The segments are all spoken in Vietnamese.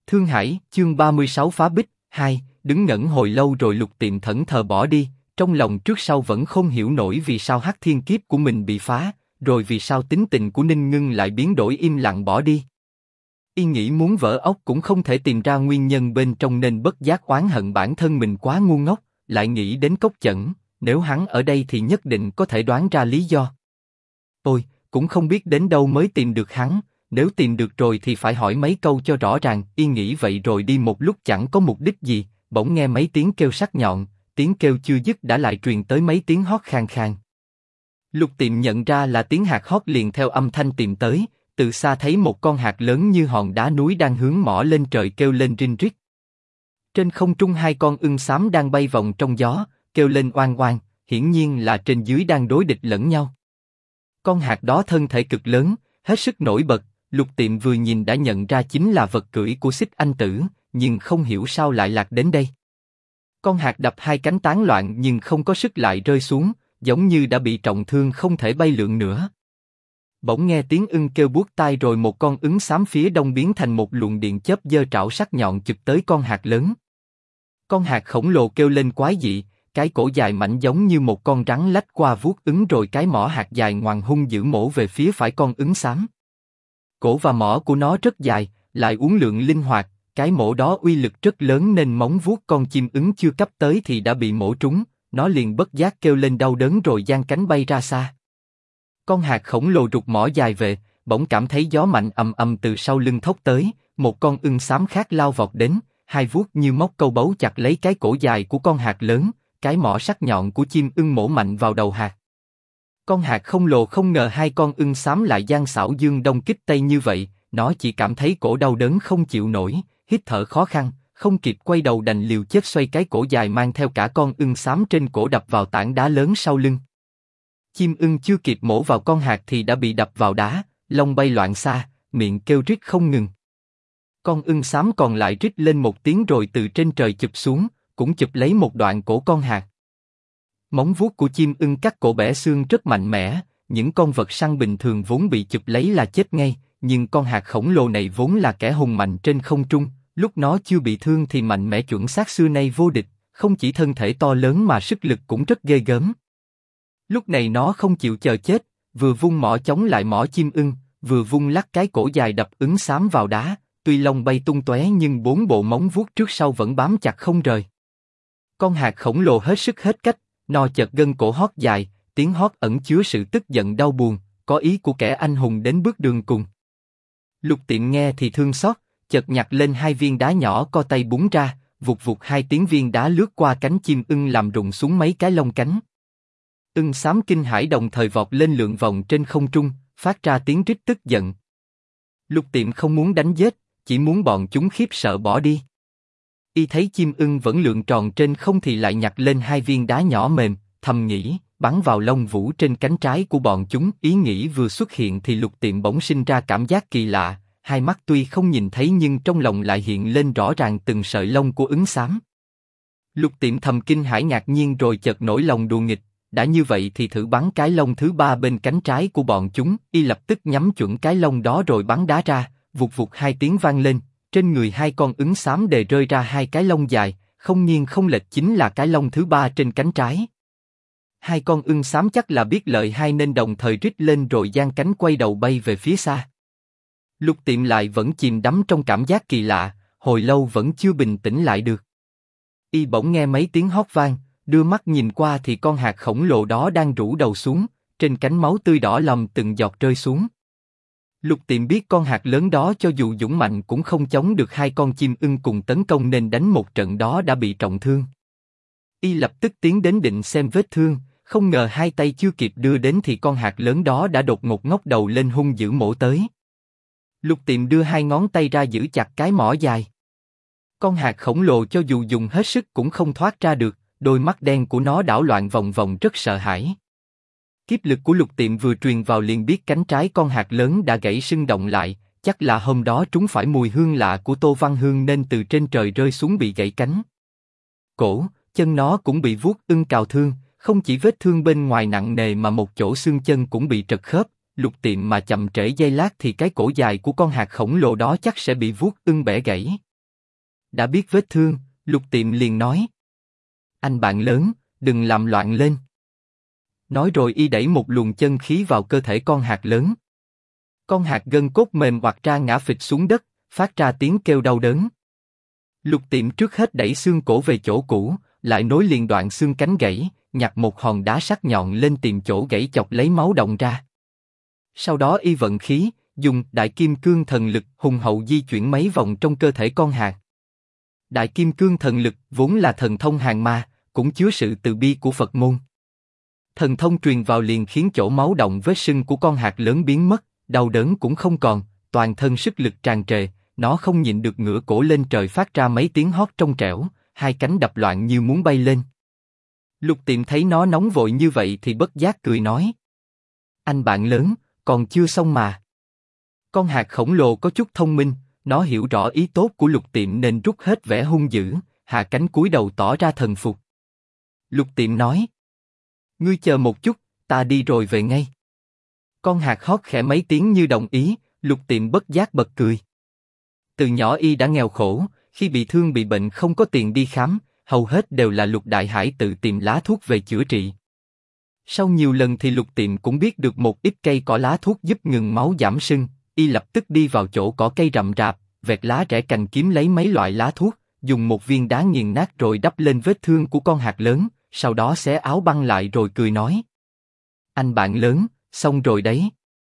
Thương Hải, chương 36 phá bích, 2, đứng ngẩn hồi lâu rồi Lục Tiệm thẫn thờ bỏ đi, trong lòng trước sau vẫn không hiểu nổi vì sao hắc thiên kiếp của mình bị phá, rồi vì sao tính tình của Ninh Ngưng lại biến đổi im lặng bỏ đi. Y nghĩ muốn vỡ óc cũng không thể tìm ra nguyên nhân bên trong nên bất giác oán hận bản thân mình quá ngu ngốc, lại nghĩ đến Cốc Chẩn, nếu hắn ở đây thì nhất định có thể đoán ra lý do. Ôi, cũng không biết đến đâu mới tìm được hắn. Nếu tìm được rồi thì phải hỏi mấy câu cho rõ ràng. Y nghĩ vậy rồi đi một lúc chẳng có mục đích gì, bỗng nghe mấy tiếng kêu sắc nhọn, tiếng kêu chưa dứt đã lại truyền tới mấy tiếng hót khàn khàn. Lục Tiệm nhận ra là tiếng hạt hót liền theo âm thanh tìm tới, từ xa thấy một con hạt lớn như hòn đá núi đang hướng mỏ lên trời kêu lên rinh rít. Trên không trung hai con ưng xám đang bay vòng trong gió, kêu lên oang oang, hiển nhiên là trên dưới đang đối địch lẫn nhau. Con hạt đó thân thể cực lớn, hết sức nổi bật. Lục Tiệm vừa nhìn đã nhận ra chính là vật cưỡi của Xích Anh Tử, nhưng không hiểu sao lại lạc đến đây. Con hạt đập hai cánh tán loạn nhưng không có sức lại rơi xuống, giống như đã bị trọng thương không thể bay lượn nữa. Bỗng nghe tiếng ưng kêu buốt tai rồi một con ứng xám phía đông biến thành một luồng điện chớp giơ trảo sắc nhọn chụp tới con hạt lớn. Con hạt khổng lồ kêu lên quái dị, cái cổ dài mảnh giống như một con rắn lách qua vuốt ứng rồi cái mỏ hạt dài ngoằng hung dữ mổ về phía phải con ứng xám. Cổ và mỏ của nó rất dài, lại uốn lượn linh hoạt, cái mổ đó uy lực rất lớn nên móng vuốt con chim ứng chưa cấp tới thì đã bị mổ trúng, nó liền bất giác kêu lên đau đớn rồi giang cánh bay ra xa. Con hạt khổng lồ rụt mỏ dài về, bỗng cảm thấy gió mạnh ầm ầm từ sau lưng thốc tới, một con ưng xám khác lao vọt đến, hai vuốt như móc câu bấu chặt lấy cái cổ dài của con hạt lớn, cái mỏ sắc nhọn của chim ưng mổ mạnh vào đầu hạt. Con hạt khổng lồ không ngờ hai con ưng xám lại giang xảo dương đông kích tây như vậy, nó chỉ cảm thấy cổ đau đớn không chịu nổi, hít thở khó khăn, không kịp quay đầu đành liều chết xoay cái cổ dài mang theo cả con ưng xám trên cổ đập vào tảng đá lớn sau lưng. Chim ưng chưa kịp mổ vào con hạt thì đã bị đập vào đá, lông bay loạn xạ, miệng kêu rít không ngừng. Con ưng xám còn lại rít lên một tiếng rồi từ trên trời chụp xuống, cũng chụp lấy một đoạn cổ con hạt. Móng vuốt của chim ưng cắt cổ bẻ xương rất mạnh mẽ, những con vật săn bình thường vốn bị chụp lấy là chết ngay, nhưng con hạt khổng lồ này vốn là kẻ hùng mạnh trên không trung, lúc nó chưa bị thương thì mạnh mẽ chuẩn xác xưa nay vô địch, không chỉ thân thể to lớn mà sức lực cũng rất ghê gớm. Lúc này nó không chịu chờ chết, vừa vung mỏ chống lại mỏ chim ưng, vừa vung lắc cái cổ dài đập ứng xám vào đá, tuy lông bay tung tóe nhưng bốn bộ móng vuốt trước sau vẫn bám chặt không rời. Con hạt khổng lồ hết sức hết cách. Nó chợt gân cổ hót dài, tiếng hót ẩn chứa sự tức giận đau buồn, có ý của kẻ anh hùng đến bước đường cùng. Lục Tiệm nghe thì thương xót, chợt nhặt lên hai viên đá nhỏ co tay búng ra, vụt vụt hai tiếng viên đá lướt qua cánh chim ưng làm rụng xuống mấy cái lông cánh. Ưng xám kinh hãi đồng thời vọt lên lượn vòng trên không trung, phát ra tiếng rít tức giận. Lục Tiệm không muốn đánh giết, chỉ muốn bọn chúng khiếp sợ bỏ đi. Y thấy chim ưng vẫn lượn tròn trên không thì lại nhặt lên hai viên đá nhỏ mềm, thầm nghĩ, bắn vào lông vũ trên cánh trái của bọn chúng. Ý nghĩ vừa xuất hiện thì Lục Tiệm bỗng sinh ra cảm giác kỳ lạ, hai mắt tuy không nhìn thấy nhưng trong lòng lại hiện lên rõ ràng từng sợi lông của ứng xám. Lục Tiệm thầm kinh hãi ngạc nhiên rồi chợt nổi lòng đùa nghịch, đã như vậy thì thử bắn cái lông thứ ba bên cánh trái của bọn chúng. Y lập tức nhắm chuẩn cái lông đó rồi bắn đá ra, vụt vụt hai tiếng vang lên. Trên người hai con ứng xám đều rơi ra hai cái lông dài, không nghiêng không lệch chính là cái lông thứ ba trên cánh trái. Hai con ưng xám chắc là biết lợi hai nên đồng thời rít lên rồi giang cánh quay đầu bay về phía xa. Lục Tiệm lại vẫn chìm đắm trong cảm giác kỳ lạ, hồi lâu vẫn chưa bình tĩnh lại được. Y bỗng nghe mấy tiếng hót vang, đưa mắt nhìn qua thì con hạt khổng lồ đó đang rũ đầu xuống, trên cánh máu tươi đỏ lòm từng giọt rơi xuống. Lục Tiệm biết con hạt lớn đó cho dù dũng mạnh cũng không chống được hai con chim ưng cùng tấn công nên đánh một trận đó đã bị trọng thương. Y lập tức tiến đến định xem vết thương, không ngờ hai tay chưa kịp đưa đến thì con hạt lớn đó đã đột ngột ngóc đầu lên hung dữ mổ tới. Lục Tiệm đưa hai ngón tay ra giữ chặt cái mỏ dài. Con hạt khổng lồ cho dù dùng hết sức cũng không thoát ra được, đôi mắt đen của nó đảo loạn vòng vòng rất sợ hãi. Kiếp lực của Lục Tiệm vừa truyền vào liền biết cánh trái con hạt lớn đã gãy sưng động lại, chắc là hôm đó trúng phải mùi hương lạ của Tô Văn Hương nên từ trên trời rơi xuống bị gãy cánh. Cổ, chân nó cũng bị vuốt ưng cào thương, không chỉ vết thương bên ngoài nặng nề mà một chỗ xương chân cũng bị trật khớp. Lục Tiệm mà chậm trễ giây lát thì cái cổ dài của con hạt khổng lồ đó chắc sẽ bị vuốt ưng bẻ gãy. Đã biết vết thương, Lục Tiệm liền nói. Anh bạn lớn, đừng làm loạn lên. Nói rồi y đẩy một luồng chân khí vào cơ thể con hạt lớn. Con hạt gân cốt mềm oặt ra ngã phịch xuống đất, phát ra tiếng kêu đau đớn. Lục Tiệm trước hết đẩy xương cổ về chỗ cũ, lại nối liền đoạn xương cánh gãy, nhặt một hòn đá sắc nhọn lên tìm chỗ gãy chọc lấy máu động ra. Sau đó y vận khí, dùng Đại Kim Cương Thần Lực hùng hậu di chuyển mấy vòng trong cơ thể con hạt. Đại Kim Cương Thần Lực vốn là thần thông hàng ma, cũng chứa sự từ bi của Phật môn. Thần thông truyền vào liền khiến chỗ máu động vết sưng của con hạt lớn biến mất, đau đớn cũng không còn, toàn thân sức lực tràn trề, nó không nhịn được ngửa cổ lên trời phát ra mấy tiếng hót trong trẻo, hai cánh đập loạn như muốn bay lên. Lục Tiệm thấy nó nóng vội như vậy thì bất giác cười nói. Anh bạn lớn, còn chưa xong mà. Con hạt khổng lồ có chút thông minh, nó hiểu rõ ý tốt của Lục Tiệm nên rút hết vẻ hung dữ, hạ cánh cúi đầu tỏ ra thần phục. Lục Tiệm nói. Ngươi chờ một chút, ta đi rồi về ngay. Con hạt hót khẽ mấy tiếng như đồng ý, Lục Tiệm bất giác bật cười. Từ nhỏ y đã nghèo khổ, khi bị thương bị bệnh không có tiền đi khám, hầu hết đều là Lục Đại Hải tự tìm lá thuốc về chữa trị. Sau nhiều lần thì Lục Tiệm cũng biết được một ít cây cỏ lá thuốc giúp ngừng máu giảm sưng, y lập tức đi vào chỗ cỏ cây rậm rạp, vẹt lá rẽ cành kiếm lấy mấy loại lá thuốc, dùng một viên đá nghiền nát rồi đắp lên vết thương của con hạt lớn, sau đó xé áo băng lại rồi cười nói. Anh bạn lớn, xong rồi đấy.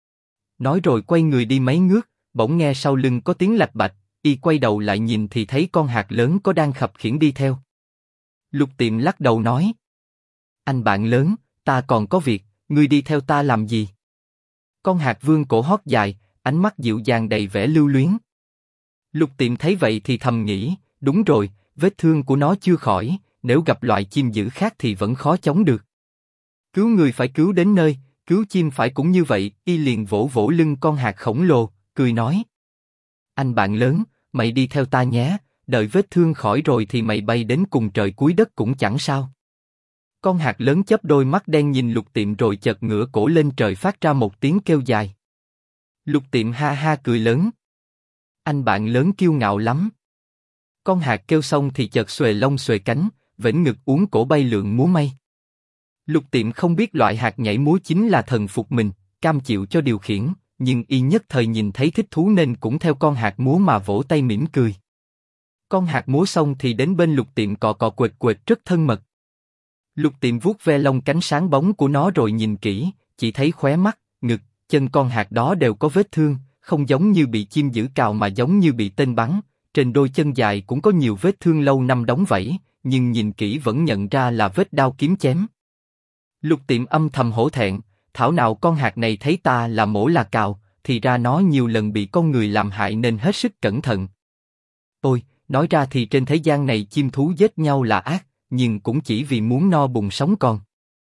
Nói rồi quay người đi mấy ngước, bỗng nghe sau lưng có tiếng lạch bạch, y quay đầu lại nhìn thì thấy con hạt lớn có đang khập khiễng đi theo. Lục Tiệm lắc đầu nói. Anh bạn lớn, ta còn có việc, ngươi đi theo ta làm gì? Con hạt vương cổ hót dài, ánh mắt dịu dàng đầy vẻ lưu luyến. Lục Tiệm thấy vậy thì thầm nghĩ, đúng rồi, vết thương của nó chưa khỏi, nếu gặp loại chim dữ khác thì vẫn khó chống được. Cứu người phải cứu đến nơi, cứu chim phải cũng như vậy, y liền vỗ vỗ lưng con hạt khổng lồ, cười nói. Anh bạn lớn, mày đi theo ta nhé, đợi vết thương khỏi rồi thì mày bay đến cùng trời cuối đất cũng chẳng sao. Con hạt lớn chớp đôi mắt đen nhìn Lục Tiệm rồi chợt ngửa cổ lên trời phát ra một tiếng kêu dài. Lục Tiệm ha ha cười lớn. Anh bạn lớn kiêu ngạo lắm. Con hạt kêu xong thì chợt xuề lông xuề cánh, vểnh ngực uốn cổ bay lượn múa may. Lục Tiệm không biết loại hạt nhảy múa chính là thần phục mình, cam chịu cho điều khiển, nhưng y nhất thời nhìn thấy thích thú nên cũng theo con hạt múa mà vỗ tay mỉm cười. Con hạt múa xong thì đến bên Lục Tiệm cọ cọ quệt quệt rất thân mật. Lục Tiệm vuốt ve lông cánh sáng bóng của nó rồi nhìn kỹ, chỉ thấy khóe mắt, ngực, chân con hạt đó đều có vết thương, không giống như bị chim dữ cào mà giống như bị tên bắn. Trên đôi chân dài cũng có nhiều vết thương lâu năm đóng vảy, nhưng nhìn kỹ vẫn nhận ra là vết đao kiếm chém. Lục Tiệm âm thầm hổ thẹn, thảo nào con hạt này thấy ta là mổ là cào, thì ra nó nhiều lần bị con người làm hại nên hết sức cẩn thận. Ôi, nói ra thì trên thế gian này chim thú giết nhau là ác, nhưng cũng chỉ vì muốn no bụng sống còn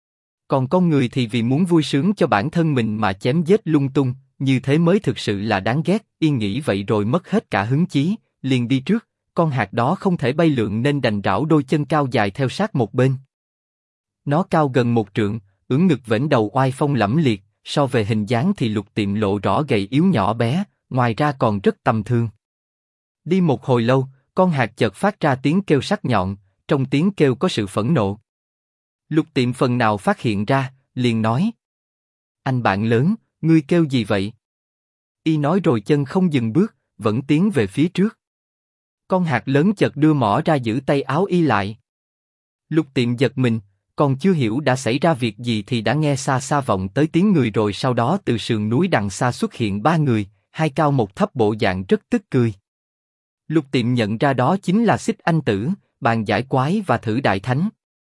con người thì vì muốn vui sướng cho bản thân mình mà chém giết lung tung, như thế mới thực sự là đáng ghét. Yên nghĩ vậy rồi mất hết cả hứng chí, liền đi trước. Con hạt đó không thể bay lượn nên đành rảo đôi chân cao dài theo sát một bên. Nó cao gần 1 trượng, ưỡn ngực vểnh đầu oai phong lẫm liệt, so về hình dáng thì Lục Tiệm lộ rõ gầy yếu nhỏ bé, ngoài ra còn rất tầm thường. Đi một hồi lâu, con hạt chợt phát ra tiếng kêu sắc nhọn, trong tiếng kêu có sự phẫn nộ. Lục Tiệm phần nào phát hiện ra, liền nói. Anh bạn lớn, ngươi kêu gì vậy? Y nói rồi chân không dừng bước, vẫn tiến về phía trước. Con hạt lớn chợt đưa mỏ ra giữ tay áo y lại. Lục Tiệm giật mình, còn chưa hiểu đã xảy ra việc gì thì đã nghe xa xa vọng tới tiếng người rồi sau đó từ sườn núi đằng xa xuất hiện 3 người, 2 cao 1 thấp bộ dạng rất tức cười. Lục Tiệm nhận ra đó chính là Xích Anh Tử, Bàn Giải Quái và Thử Đại Thánh.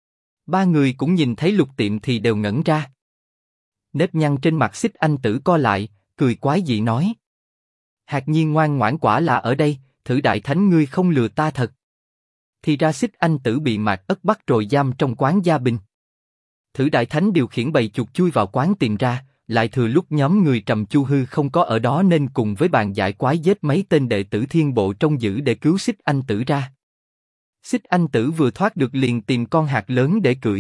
3 người cũng nhìn thấy Lục Tiệm thì đều ngẩn ra. Nếp nhăn trên mặt Xích Anh Tử co lại, cười quái dị nói. Hạt Nhiên ngoan ngoãn quả là ở đây, Thử Đại Thánh ngươi không lừa ta thật. Thì ra Xích Anh Tử bị Mạc Ất bắt rồi giam trong quán gia bình. Thử Đại Thánh điều khiển bầy chuột chui vào quán tìm ra, lại thừa lúc nhóm người Trầm Chu Hư không có ở đó nên cùng với Bàn Giải Quái giết mấy tên đệ tử Thiên Bộ trông giữ để cứu Xích Anh Tử ra. Xích Anh Tử vừa thoát được liền tìm con hạt lớn để cưỡi.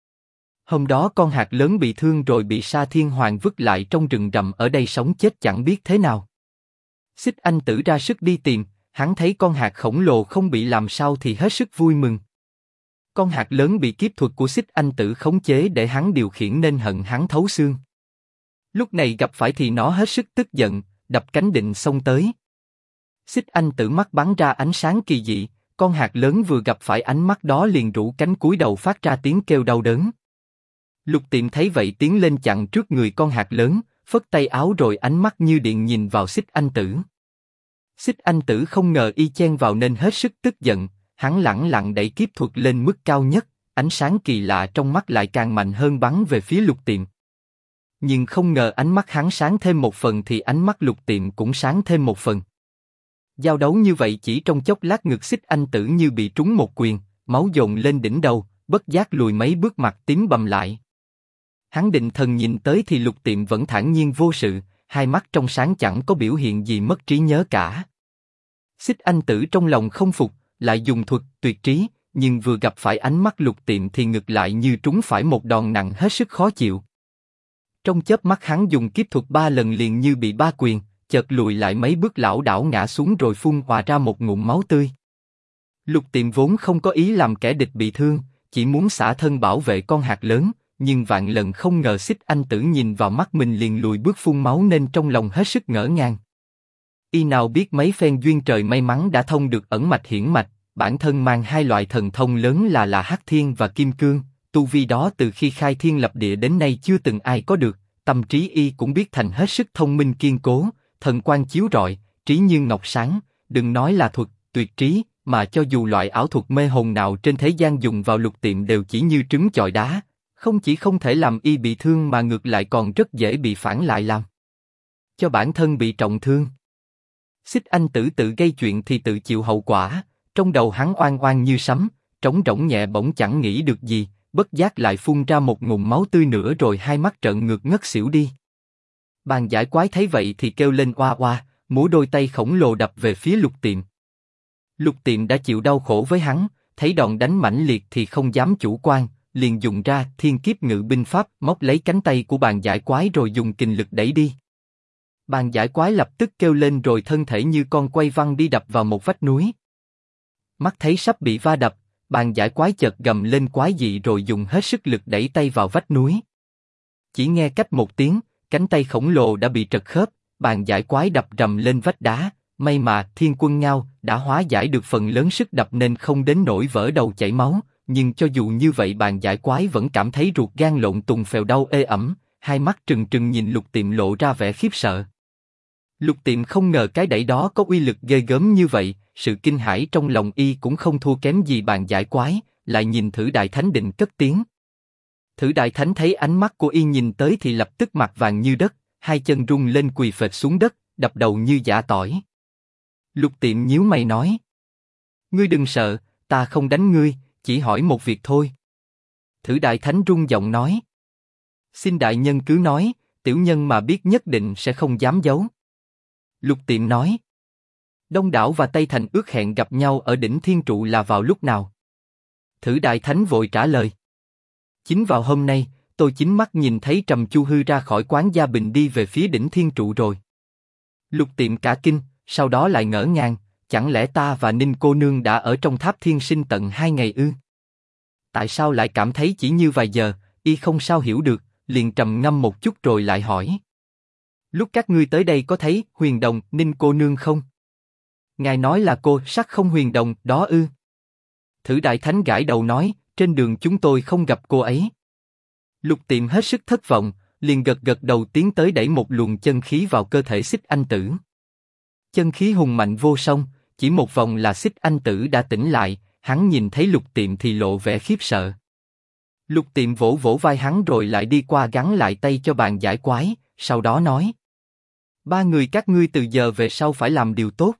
Hôm đó con hạt lớn bị thương rồi bị Sa Thiên Hoàng vứt lại trong rừng rậm ở đây sống chết chẳng biết thế nào. Xích Anh Tử ra sức đi tìm, hắn thấy con hạt khổng lồ không bị làm sao thì hết sức vui mừng. Con hạt lớn bị kiếp thuật của Xích Anh Tử khống chế để hắn điều khiển nên hận hắn thấu xương. Lúc này gặp phải thì nó hết sức tức giận, đập cánh định xông tới. Xích Anh Tử mắt bắn ra ánh sáng kỳ dị, con hạt lớn vừa gặp phải ánh mắt đó liền rũ cánh cúi đầu phát ra tiếng kêu đau đớn. Lục Tiệm thấy vậy tiến lên chặn trước người con hạt lớn, phất tay áo rồi ánh mắt như điện nhìn vào Xích Anh Tử. Xích Anh Tử không ngờ y chen vào nên hết sức tức giận, hắn lẳng lặng đẩy kiếp thuật lên mức cao nhất, ánh sáng kỳ lạ trong mắt lại càng mạnh hơn bắn về phía Lục Tiệm. Nhưng không ngờ ánh mắt hắn sáng thêm một phần thì ánh mắt Lục Tiệm cũng sáng thêm một phần. Giao đấu như vậy chỉ trong chốc lát ngực Xích Anh Tử như bị trúng một quyền, máu dồn lên đỉnh đầu, bất giác lùi mấy bước mặt tím bầm lại. Hắn định thần nhìn tới thì Lục Tiệm vẫn thản nhiên vô sự, hai mắt trong sáng chẳng có biểu hiện gì mất trí nhớ cả. Xích Anh Tử trong lòng không phục, lại dùng thuật tuyệt trí, nhưng vừa gặp phải ánh mắt Lục Tiệm thì ngực lại như trúng phải một đòn nặng hết sức khó chịu. Trong chớp mắt hắn dùng kiếp thuật 3 lần liền như bị 3 quyền, chợt lùi lại mấy bước lảo đảo ngã xuống rồi phun hòa ra một ngụm máu tươi. Lục Tiệm vốn không có ý làm kẻ địch bị thương, chỉ muốn xả thân bảo vệ con hạt lớn, nhưng vạn lần không ngờ Xích Anh Tử nhìn vào mắt mình liền lùi bước phun máu nên trong lòng hết sức ngỡ ngàng. Y nào biết mấy phen duyên trời may mắn đã thông được ẩn mạch hiển mạch, bản thân mang hai loại thần thông lớn là Hắc Thiên và Kim Cương, tu vi đó từ khi khai thiên lập địa đến nay chưa từng ai có được, tâm trí y cũng biết thành hết sức thông minh kiên cố, thần quang chiếu rọi, trí như ngọc sáng, đừng nói là thuật tuyệt trí, mà cho dù loại ảo thuật mê hồn nào trên thế gian dùng vào Lục Tiệm đều chỉ như trứng chọi đá, không chỉ không thể làm y bị thương mà ngược lại còn rất dễ bị phản lại làm cho bản thân bị trọng thương. Xích Anh Tử tự gây chuyện thì tự chịu hậu quả, trong đầu hắn oan oan như sấm, trống rỗng nhẹ bỗng chẳng nghĩ được gì, bất giác lại phun ra một ngụm máu tươi nữa rồi hai mắt trợn ngược ngất xỉu đi. Bàn giải quái thấy vậy thì kêu lên oa oa, múa đôi tay khổng lồ đập về phía Lục Tiệm. Lục Tiệm đã chịu đau khổ với hắn, thấy đòn đánh mãnh liệt thì không dám chủ quan, liền dùng ra Thiên Kiếp Ngự Binh Pháp, móc lấy cánh tay của bàn giải quái rồi dùng kình lực đẩy đi. Bàn giải quái lập tức kêu lên rồi thân thể như con quay văng đi đập vào một vách núi. Mắt thấy sắp bị va đập, bàn giải quái chợt gầm lên quái dị rồi dùng hết sức lực đẩy tay vào vách núi. Chỉ nghe cách một tiếng, cánh tay khổng lồ đã bị trật khớp, bàn giải quái đập rầm lên vách đá. May mà Thiên Quân Ngao đã hóa giải được phần lớn sức đập nên không đến nỗi vỡ đầu chảy máu. Nhưng cho dù như vậy bàn giải quái vẫn cảm thấy ruột gan lộn tùng phèo đau ê ẩm, hai mắt trừng trừng nhìn Lục Tiệm lộ ra vẻ khiếp sợ. Lục Tiệm không ngờ cái đẩy đó có uy lực ghê gớm như vậy, sự kinh hãi trong lòng y cũng không thua kém gì bàn giải quái, lại nhìn Thử Đại Thánh định cất tiếng. Thử Đại Thánh thấy ánh mắt của y nhìn tới thì lập tức mặt vàng như đất, hai chân rung lên quỳ phệt xuống đất, đập đầu như giã tỏi. Lục Tiệm nhíu mày nói: "Ngươi đừng sợ, ta không đánh ngươi, chỉ hỏi một việc thôi." Thử Đại Thánh rung giọng nói: "Xin đại nhân cứ nói, tiểu nhân mà biết nhất định sẽ không dám giấu." Lục Tiệm nói: "Đông Đảo và Tây Thành ước hẹn gặp nhau ở đỉnh Thiên Trụ là vào lúc nào?" Thử Đại Thánh vội trả lời: "Chính vào hôm nay, tôi chính mắt nhìn thấy Trầm Chu Hư ra khỏi quán Gia Bình đi về phía đỉnh Thiên Trụ rồi." Lục Tiệm cả kinh, sau đó lại ngỡ ngàng, chẳng lẽ ta và Ninh cô nương đã ở trong tháp thiên sinh tận 2 ngày ư? Tại sao lại cảm thấy chỉ như vài giờ? Y không sao hiểu được, liền trầm ngâm một chút rồi lại hỏi: "Lúc các ngươi tới đây có thấy Huyền Đồng, Ninh cô nương không?" "Ngài nói là cô Sắc Không Huyền Đồng đó ư?" Thử Đại Thánh gãi đầu nói: "Trên đường chúng tôi không gặp cô ấy." Lục Tiệm hết sức thất vọng, liền gật gật đầu tiến tới đẩy một luồng chân khí vào cơ thể Xích Anh Tử. Chân khí hùng mạnh vô song, chỉ một vòng là Xích Anh Tử đã tỉnh lại, hắn nhìn thấy Lục Tiệm thì lộ vẻ khiếp sợ. Lục Tiệm vỗ vỗ vai hắn rồi lại đi qua gắn lại tay cho bàn giải quái, sau đó nói: "Ba người các ngươi từ giờ về sau phải làm điều tốt.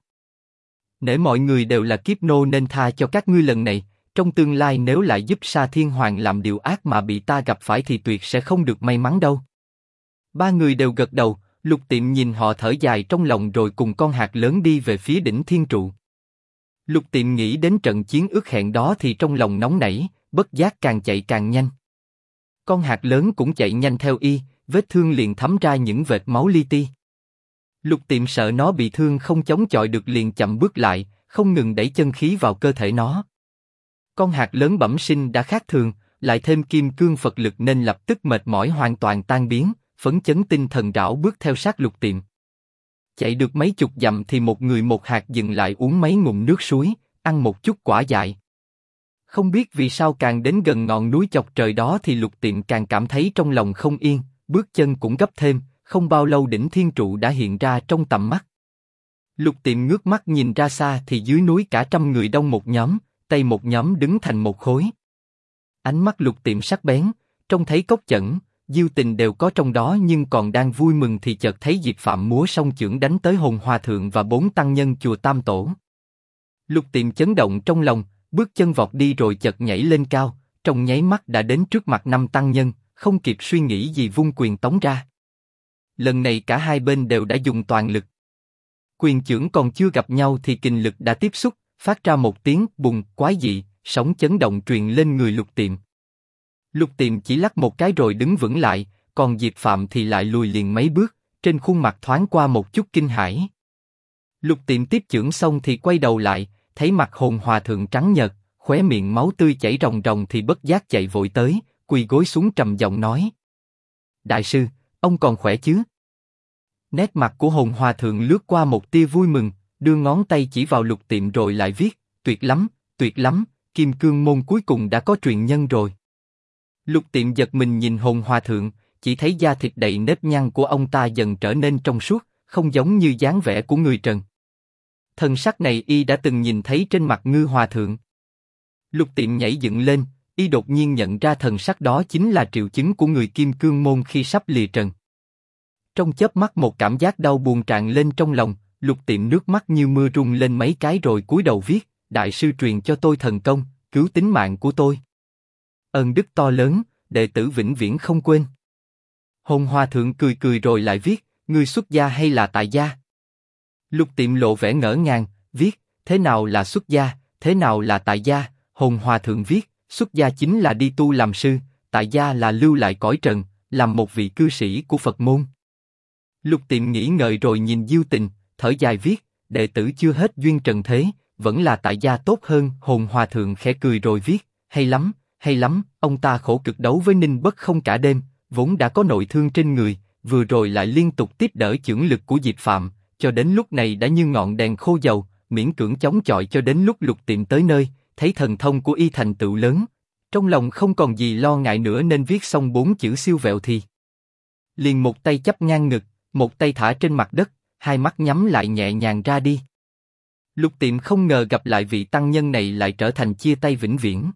Nể mọi người đều là kiếp nô nên tha cho các ngươi lần này, trong tương lai nếu lại giúp Sa Thiên Hoàng làm điều ác mà bị ta gặp phải thì tuyệt sẽ không được may mắn đâu." Ba người đều gật đầu. Lục Tiệm nhìn họ thở dài trong lòng rồi cùng con hạt lớn đi về phía đỉnh Thiên Trụ. Lục Tiệm nghĩ đến trận chiến ước hẹn đó thì trong lòng nóng nảy, bất giác càng chạy càng nhanh. Con hạt lớn cũng chạy nhanh theo y, vết thương liền thấm ra những vệt máu li ti. Lục Tiệm sợ nó bị thương không chống chọi được liền chậm bước lại, không ngừng đẩy chân khí vào cơ thể nó. Con hạt lớn bẩm sinh đã khác thường, lại thêm kim cương Phật lực nên lập tức mệt mỏi hoàn toàn tan biến, phấn chấn tinh thần rảo bước theo sát Lục Tiệm. Chạy được mấy chục dặm thì một người một hạt dừng lại uống mấy ngụm nước suối, ăn một chút quả dại. Không biết vì sao càng đến gần ngọn núi chọc trời đó thì Lục Tiệm càng cảm thấy trong lòng không yên, bước chân cũng gấp thêm, không bao lâu đỉnh thiên trụ đã hiện ra trong tầm mắt. Lục Tiệm ngước mắt nhìn ra xa thì dưới núi cả trăm người đông một nhóm, tây một nhóm đứng thành một khối. Ánh mắt Lục Tiệm sắc bén, trông thấy Cốc Chẩn, Diêu Tình đều có trong đó nhưng còn đang vui mừng thì chợt thấy Diệp Phạm múa song chưởng đánh tới Hồn Hòa Thượng và 4 tăng nhân chùa Tam Tổ. Lục Tiệm chấn động trong lòng, bước chân vọt đi rồi chợt nhảy lên cao, trong nháy mắt đã đến trước mặt 5 tăng nhân, không kịp suy nghĩ gì vung quyền tống ra. Lần này cả hai bên đều đã dùng toàn lực. Quyền chưởng còn chưa gặp nhau thì kình lực đã tiếp xúc, phát ra một tiếng bùng quái dị, sóng chấn động truyền lên người Lục Tiệm. Lục Tiệm chỉ lắc một cái rồi đứng vững lại, còn Diệp Phạm thì lại lùi liền mấy bước, trên khuôn mặt thoáng qua một chút kinh hãi. Lục Tiệm tiếp chưởng xong thì quay đầu lại, thấy mặt Hồn Hòa Thượng trắng nhợt, khóe miệng máu tươi chảy ròng ròng thì bất giác chạy vội tới, quỳ gối xuống trầm giọng nói: Đại sư, ông còn khỏe chứ? Nét mặt của Hồn Hòa Thượng lướt qua một tia vui mừng, đưa ngón tay chỉ vào Lục Tiệm rồi lại viết: tuyệt lắm, Kim Cương môn cuối cùng đã có truyền nhân rồi. Lục Tiệm giật mình nhìn Hồn Hòa Thượng, chỉ thấy da thịt đầy nếp nhăn của ông ta dần trở nên trong suốt, không giống như dáng vẻ của người trần. Thần sắc này y đã từng nhìn thấy trên mặt Ngư Hòa Thượng. Lục Tiệm nhảy dựng lên, y đột nhiên nhận ra thần sắc đó chính là triệu chứng của người Kim Cương môn khi sắp lìa trần. Trong chớp mắt một cảm giác đau buồn tràn lên trong lòng, Lục Tiệm nước mắt như mưa rung lên mấy cái rồi cúi đầu viết: Đại sư truyền cho tôi thần công, cứu tính mạng của tôi. Ơn đức to lớn, đệ tử vĩnh viễn không quên. Hồn Hòa Thượng cười cười rồi lại viết: Ngươi xuất gia hay là tại gia? Lục Tiệm lộ vẻ ngỡ ngàng, viết: Thế nào là xuất gia, thế nào là tại gia? Hồn Hòa Thượng viết: Xuất gia chính là đi tu làm sư, tại gia là lưu lại cõi trần, làm một vị cư sĩ của Phật môn. Lục Tiệm nghĩ ngợi rồi nhìn Diêu Tình, thở dài viết: Đệ tử chưa hết duyên trần thế, vẫn là tại gia tốt hơn. Hồn Hòa Thượng khẽ cười rồi viết: Hay lắm, ông ta khổ cực đấu với Ninh Bất Không cả đêm, vốn đã có nội thương trên người, vừa rồi lại liên tục tiếp đỡ chưởng lực của Diệp Phạm, cho đến lúc này đã như ngọn đèn khô dầu, miễn cưỡng chống chọi cho đến lúc Lục Tiệm tới nơi, thấy thần thông của y thành tựu lớn, trong lòng không còn gì lo ngại nữa nên viết xong 4 chữ siêu vẹo thì liền một tay chắp ngang ngực, một tay thả trên mặt đất, hai mắt nhắm lại nhẹ nhàng ra đi. Lục Tiệm không ngờ gặp lại vị tăng nhân này lại trở thành chia tay vĩnh viễn.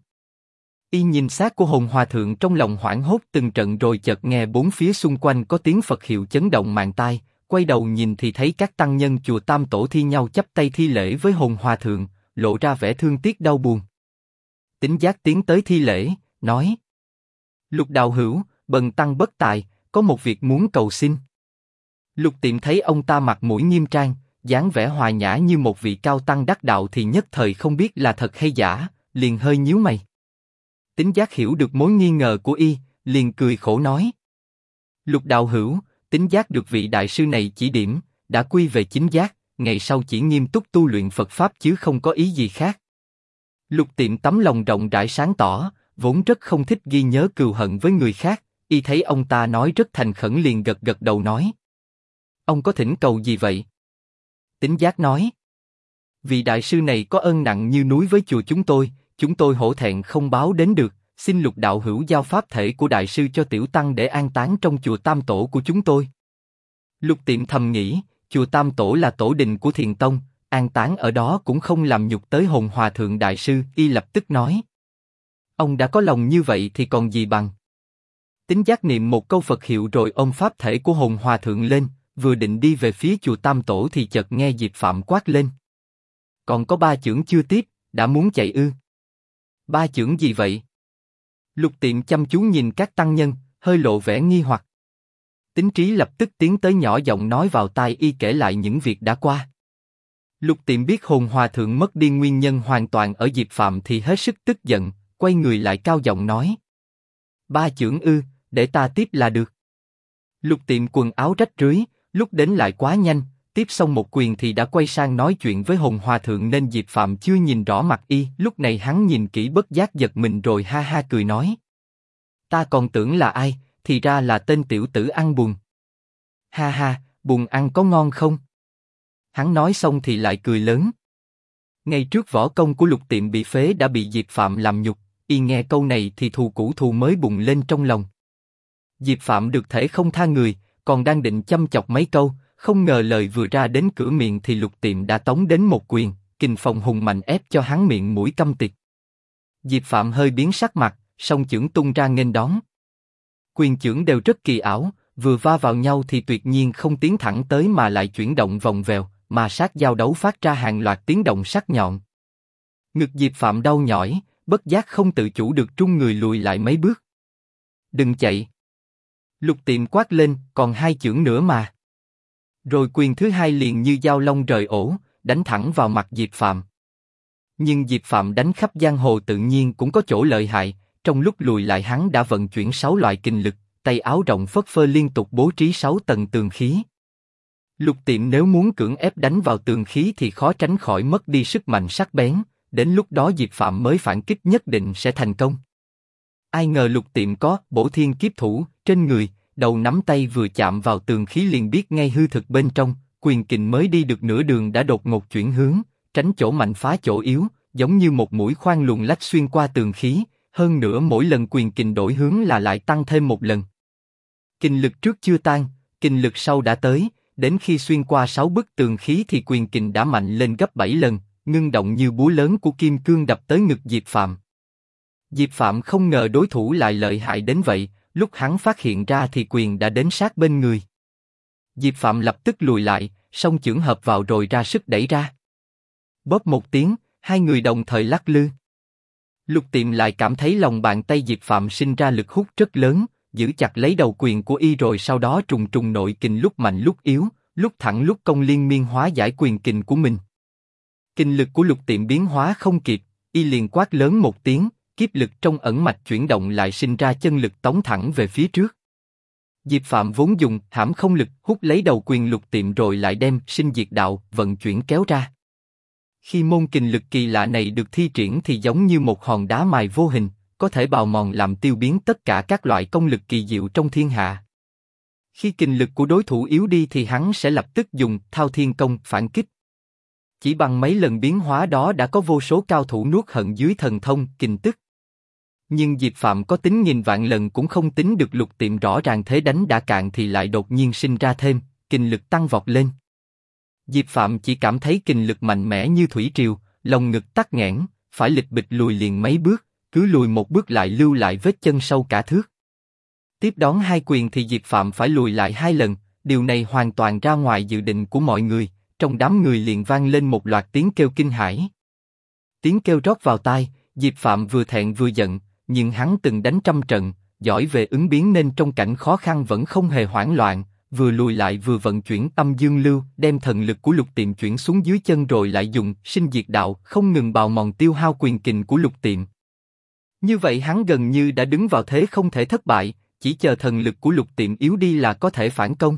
Y nhìn xác của Hồn Hòa Thượng trong lòng hoảng hốt từng trận rồi chợt nghe bốn phía xung quanh có tiếng Phật hiệu chấn động màng tai, quay đầu nhìn thì thấy các tăng nhân chùa Tam Tổ thi nhau chắp tay thi lễ với Hồn Hòa Thượng, lộ ra vẻ thương tiếc đau buồn. Tín Giác tiến tới thi lễ, nói: Lục đạo hữu, bần tăng bất tài, có một việc muốn cầu xin. Lục Tiệm thấy ông ta mặt mũi nghiêm trang, dáng vẻ hòa nhã như một vị cao tăng đắc đạo thì nhất thời không biết là thật hay giả, liền hơi nhíu mày. Tín Giác hiểu được mối nghi ngờ của y, liền cười khổ nói: Lục đạo hữu, Tín Giác được vị đại sư này chỉ điểm, đã quy về chính giác, ngày sau chỉ nghiêm túc tu luyện Phật pháp chứ không có ý gì khác. Lục Tiệm tấm lòng rộng rãi sáng tỏ, vốn rất không thích ghi nhớ cừu hận với người khác, y thấy ông ta nói rất thành khẩn liền gật gật đầu nói: Ông có thỉnh cầu gì vậy? Tín Giác nói: Vị đại sư này có ơn nặng như núi với chùa chúng tôi hổ thẹn không báo đến được, xin Lục đạo hữu giao pháp thể của đại sư cho tiểu tăng để an táng trong chùa Tam Tổ của chúng tôi. Lục Tiệm thầm nghĩ, chùa Tam Tổ là tổ đình của Thiền Tông, an táng ở đó cũng không làm nhục tới Hồn Hòa Thượng đại sư. Y lập tức nói: Ông đã có lòng như vậy thì còn gì bằng. Tín Giác niệm một câu Phật hiệu rồi ôm pháp thể của Hồn Hòa Thượng lên, vừa định đi về phía chùa Tam Tổ thì chợt nghe Diệp Phạm quát lên: Còn có 3 chưởng chưa tiếp, đã muốn chạy ư? 3 chưởng gì vậy? Lục Tiệm chăm chú nhìn các tăng nhân, hơi lộ vẻ nghi hoặc. Tín Trí lập tức tiến tới nhỏ giọng nói vào tai y kể lại những việc đã qua. Lục Tiệm biết Hồn Hòa Thượng mất đi nguyên nhân hoàn toàn ở Diệp Phạm thì hết sức tức giận, quay người lại cao giọng nói: 3 chưởng ư, để ta tiếp là được. Lục Tiệm quần áo rách rưới, lúc đến lại quá nhanh, tiếp xong một quyền thì đã quay sang nói chuyện với Hồn Hòa Thượng nên Diệp Phạm chưa nhìn rõ mặt y. Lúc này hắn nhìn kỹ bất giác giật mình rồi ha ha cười nói: ta còn tưởng là ai, thì ra là tên tiểu tử ăn bùn. Ha ha, bùn ăn có ngon không? Hắn nói xong thì lại cười lớn. Ngay trước võ công của Lục Tiệm bị phế đã bị Diệp Phạm làm nhục, y nghe câu này thì thù cũ thù mới bùng lên trong lòng. Diệp Phạm được thể không tha người, còn đang định châm chọc mấy câu, không ngờ lời vừa ra đến cửa miệng thì Lục Tiệm đã tống đến một quyền, kình phong hùng mạnh ép cho hắn miệng mũi câm tịt. Diệp Phạm hơi biến sắc mặt, song chưởng tung ra nghênh đón. Quyền chưởng đều rất kỳ ảo, vừa va vào nhau thì tuyệt nhiên không tiến thẳng tới mà lại chuyển động vòng vèo, mà sát giao đấu phát ra hàng loạt tiếng động sắc nhọn. Ngực Diệp Phạm đau nhói, bất giác không tự chủ được trung người lùi lại mấy bước. Đừng chạy! Lục Tiệm quát lên, còn hai chưởng nữa mà. Rồi quyền thứ hai liền như dao long rời ổ, đánh thẳng vào mặt Diệp Phạm. Nhưng Diệp Phạm đánh khắp giang hồ tự nhiên cũng có chỗ lợi hại, trong lúc lùi lại hắn đã vận chuyển 6 loại kình lực, tay áo rộng phất phơ liên tục bố trí 6 tầng tường khí. Lục Tiệm nếu muốn cưỡng ép đánh vào tường khí thì khó tránh khỏi mất đi sức mạnh sắc bén, đến lúc đó Diệp Phạm mới phản kích nhất định sẽ thành công. Ai ngờ Lục Tiệm có Bổ Thiên Kiếp Thủ trên người, đầu nắm tay vừa chạm vào tường khí liền biết ngay hư thực bên trong, quyền kình mới đi được nửa đường đã đột ngột chuyển hướng, tránh chỗ mạnh phá chỗ yếu, giống như một mũi khoan luồn lách xuyên qua tường khí, hơn nữa mỗi lần quyền kình đổi hướng là lại tăng thêm một lần. Kình lực trước chưa tan, kình lực sau đã tới, đến khi xuyên qua 6 bức tường khí thì quyền kình đã mạnh lên gấp 7 lần, ngưng động như búa lớn của kim cương đập tới ngực Diệp Phạm. Diệp Phạm không ngờ đối thủ lại lợi hại đến vậy, lúc hắn phát hiện ra thì quyền đã đến sát bên người. Diệp Phạm lập tức lùi lại, song chưởng hợp vào rồi ra sức đẩy ra. Bóp một tiếng, hai người đồng thời lắc lư. Lục Tiệm lại cảm thấy lòng bàn tay Diệp Phạm sinh ra lực hút rất lớn, giữ chặt lấy đầu quyền của y rồi sau đó trùng trùng nội kình lúc mạnh lúc yếu, lúc thẳng lúc cong liên miên hóa giải quyền kình của mình. Kình lực của Lục Tiệm biến hóa không kịp, y liền quát lớn một tiếng, kiếp lực trong ẩn mạch chuyển động lại sinh ra chân lực tống thẳng về phía trước. Diệp Phạm vốn dùng hãm không lực hút lấy đầu quyền Lục Tiệm rồi lại đem sinh diệt đạo vận chuyển kéo ra. Khi môn kình lực kỳ lạ này được thi triển thì giống như một hòn đá mài vô hình, có thể bào mòn làm tiêu biến tất cả các loại công lực kỳ diệu trong thiên hạ. Khi kình lực của đối thủ yếu đi thì hắn sẽ lập tức dùng Thao Thiên Công phản kích. Chỉ bằng mấy lần biến hóa đó đã có vô số cao thủ nuốt hận dưới thần thông kình tức. Nhưng Diệp Phạm có tính nghìn vạn lần cũng không tính được Lục Tiệm rõ ràng thế đánh đã cạn thì lại đột nhiên sinh ra thêm, kình lực tăng vọt lên. Diệp Phạm chỉ cảm thấy kình lực mạnh mẽ như thủy triều, lồng ngực tắc nghẽn, phải lịch bịch lùi liền mấy bước, cứ lùi một bước lại lưu lại vết chân sâu cả thước. Tiếp đón hai quyền thì Diệp Phạm phải lùi lại 2 lần, điều này hoàn toàn ra ngoài dự định của mọi người, trong đám người liền vang lên một loạt tiếng kêu kinh hãi. Tiếng kêu rót vào tai, Diệp Phạm vừa thẹn vừa giận, nhưng hắn từng đánh trăm trận, giỏi về ứng biến nên trong cảnh khó khăn vẫn không hề hoảng loạn, vừa lùi lại vừa vận chuyển âm dương lưu, đem thần lực của Lục Tiệm chuyển xuống dưới chân rồi lại dùng sinh diệt đạo không ngừng bào mòn tiêu hao quyền kình của Lục Tiệm. Như vậy hắn gần như đã đứng vào thế không thể thất bại, chỉ chờ thần lực của Lục Tiệm yếu đi là có thể phản công.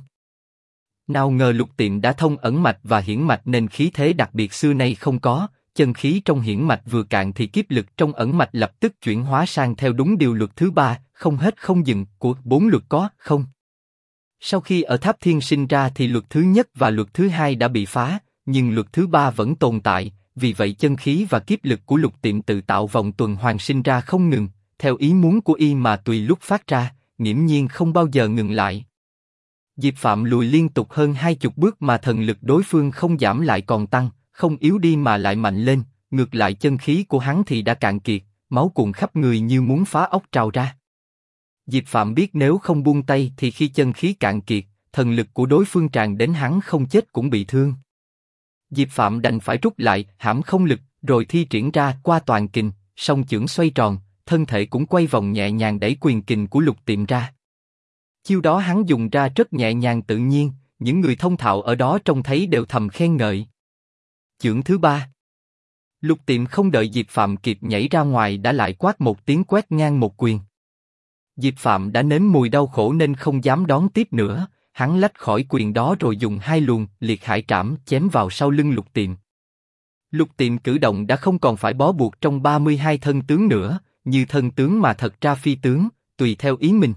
Nào ngờ Lục Tiệm đã thông ẩn mạch và hiển mạch nên khí thế đặc biệt xưa nay không có, chân khí trong hiển mạch vừa cạn thì kiếp lực trong ẩn mạch lập tức chuyển hóa sang theo đúng điều luật thứ 3, không hết không dừng của 4 luật có không. Sau khi ở Tháp Thiên sinh ra thì luật thứ nhất và luật thứ 2 đã bị phá, nhưng luật thứ 3 vẫn tồn tại, vì vậy chân khí và kiếp lực của Lục Tiệm tự tạo vòng tuần hoàn sinh ra không ngừng, theo ý muốn của y mà tùy lúc phát ra, nghiễm nhiên không bao giờ ngừng lại. Diệp Phạm lùi liên tục hơn 20 bước mà thần lực đối phương không giảm lại còn tăng, không yếu đi mà lại mạnh lên, ngược lại chân khí của hắn thì đã cạn kiệt, máu cuồn khắp người như muốn phá óc trào ra. Diệp Phạm biết nếu không buông tay thì khi chân khí cạn kiệt, thần lực của đối phương tràn đến hắn không chết cũng bị thương. Diệp Phạm đành phải rút lại hãm không lực, rồi thi triển ra qua toàn kình, song chưởng xoay tròn, thân thể cũng quay vòng nhẹ nhàng đẩy quyền kình của Lục Tiệm ra. Chiêu đó hắn dùng ra rất nhẹ nhàng tự nhiên, những người thông thạo ở đó trông thấy đều thầm khen ngợi. Chưởng thứ 3. Lục Tiệm không đợi Diệp Phạm kịp nhảy ra ngoài đã lại quát một tiếng quét ngang một quyền. Diệp Phạm đã nếm mùi đau khổ nên không dám đón tiếp nữa, hắn lách khỏi quyền đó rồi dùng hai luồng liệt hải trảm chém vào sau lưng Lục Tiệm. Lục Tiệm cử động đã không còn phải bó buộc trong 32 thân tướng nữa, như thân tướng mà thật ra phi tướng, tùy theo ý mình.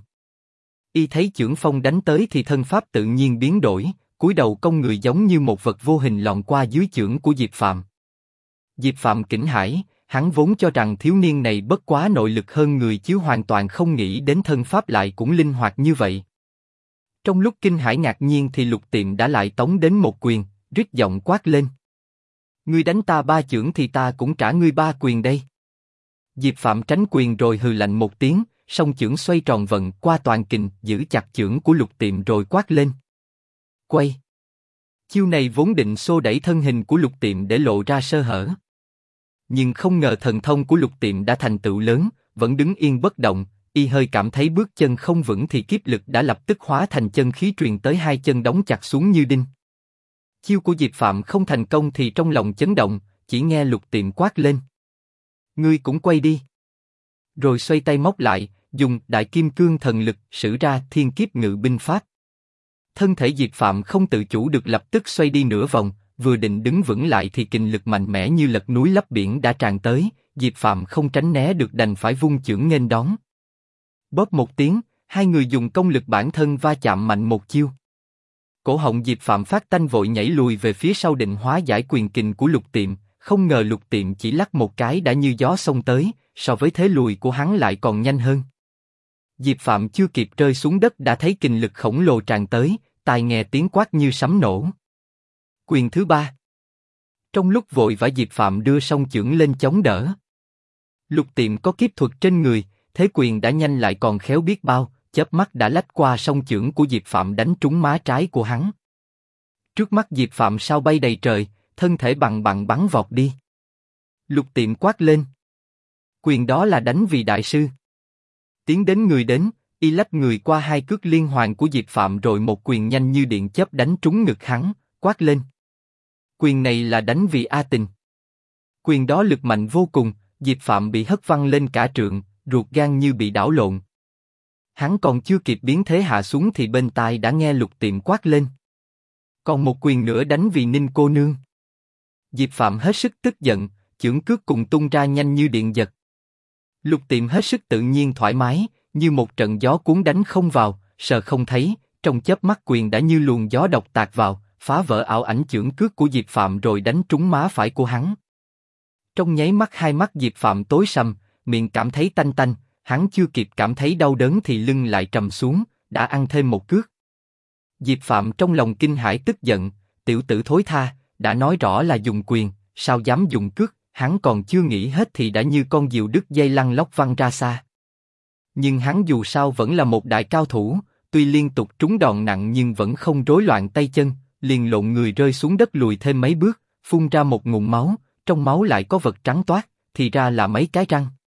Y thấy chưởng phong đánh tới thì thân pháp tự nhiên biến đổi, cúi đầu cong người giống như một vật vô hình lòn qua dưới chưởng của Diệp Phàm. Diệp Phàm kinh hãi, hắn vốn cho rằng thiếu niên này bất quá nội lực hơn người chứ hoàn toàn không nghĩ đến thân pháp lại cũng linh hoạt như vậy. Trong lúc kinh hãi ngạc nhiên thì Lục Tiệm đã lại tống đến một quyền, rít giọng quát lên: ngươi đánh ta 3 chưởng thì ta cũng trả ngươi 3 quyền đây. Diệp Phạm tránh quyền rồi hừ lạnh một tiếng, song chưởng xoay tròn vận qua toàn kình, giữ chặt chưởng của Lục Tiệm rồi quát lên: quay! Chiêu này vốn định xô đẩy thân hình của Lục Tiệm để lộ ra sơ hở. Nhưng không ngờ thần thông của Lục Tiệm đã thành tựu lớn, vẫn đứng yên bất động, y hơi cảm thấy bước chân không vững thì kiếp lực đã lập tức hóa thành chân khí truyền tới hai chân đóng chặt xuống như đinh. Chiêu của Diệp Phạm không thành công thì trong lòng chấn động, chỉ nghe Lục Tiệm quát lên: ngươi cũng quay đi. Rồi xoay tay móc lại, dùng Đại Kim Cương thần lực sử ra Thiên Kiếp Ngự Binh Pháp. Thân thể Diệp Phạm không tự chủ được lập tức xoay đi nửa vòng, vừa định đứng vững lại thì kình lực mạnh mẽ như lật núi lấp biển đã tràn tới, Diệp Phạm không tránh né được đành phải vung chưởng nghênh đón. Bóp một tiếng, hai người dùng công lực bản thân va chạm mạnh một chiêu. Cổ họng Diệp Phạm phát tanh vội nhảy lùi về phía sau định hóa giải quyền kình của Lục Tiệm, không ngờ Lục Tiệm chỉ lắc một cái đã như gió xông tới, so với thế lùi của hắn lại còn nhanh hơn. Diệp Phạm chưa kịp rơi xuống đất đã thấy kình lực khổng lồ tràn tới, tai nghe tiếng quát như sấm nổ. Quyền thứ 3. Trong lúc vội vã Diệp Phạm đưa song chưởng lên chống đỡ. Lục Tiệm có kiếp thuật trên người, thế quyền đã nhanh lại còn khéo biết bao, chớp mắt đã lách qua song chưởng của Diệp Phạm đánh trúng má trái của hắn. Trước mắt Diệp Phạm sao bay đầy trời, thân thể bằng bắn vọt đi. Lục Tiệm quát lên: quyền đó là đánh vì đại sư. Tiến đến người đến, y lách người qua hai cước liên hoàn của Diệp Phạm rồi một quyền nhanh như điện chớp đánh trúng ngực hắn, quát lên: quyền này là đánh vì A Tình. Quyền đó lực mạnh vô cùng, Diệp Phạm bị hất văng lên cả trượng, ruột gan như bị đảo lộn. Hắn còn chưa kịp biến thế hạ xuống thì bên tai đã nghe Lục Tiệm quát lên: còn một quyền nữa đánh vì Ninh cô nương. Diệp Phạm hết sức tức giận, chưởng cước cùng tung ra nhanh như điện giật. Lục Tiệm hết sức tự nhiên thoải mái, như một trận gió cuốn đánh không vào, sờ không thấy, trong chớp mắt quyền đã như luồng gió độc tạt vào, phá vỡ ảo ảnh chưởng cước của Diệp Phạm rồi đánh trúng má phải của hắn. Trong nháy mắt hai mắt Diệp Phạm tối sầm, miệng cảm thấy tanh tanh, hắn chưa kịp cảm thấy đau đớn thì lưng lại trầm xuống, đã ăn thêm một cước. Diệp Phạm trong lòng kinh hãi tức giận, tiểu tử thối tha, đã nói rõ là dùng quyền, sao dám dùng cước, hắn còn chưa nghĩ hết thì đã như con diều đứt dây lăn lóc văng ra xa. Nhưng hắn dù sao vẫn là một đại cao thủ, tuy liên tục trúng đòn nặng nhưng vẫn không rối loạn tay chân, liền lộn người rơi xuống đất lùi thêm mấy bước, phun ra một ngụm máu, trong máu lại có vật trắng toát, thì ra là mấy cái răng.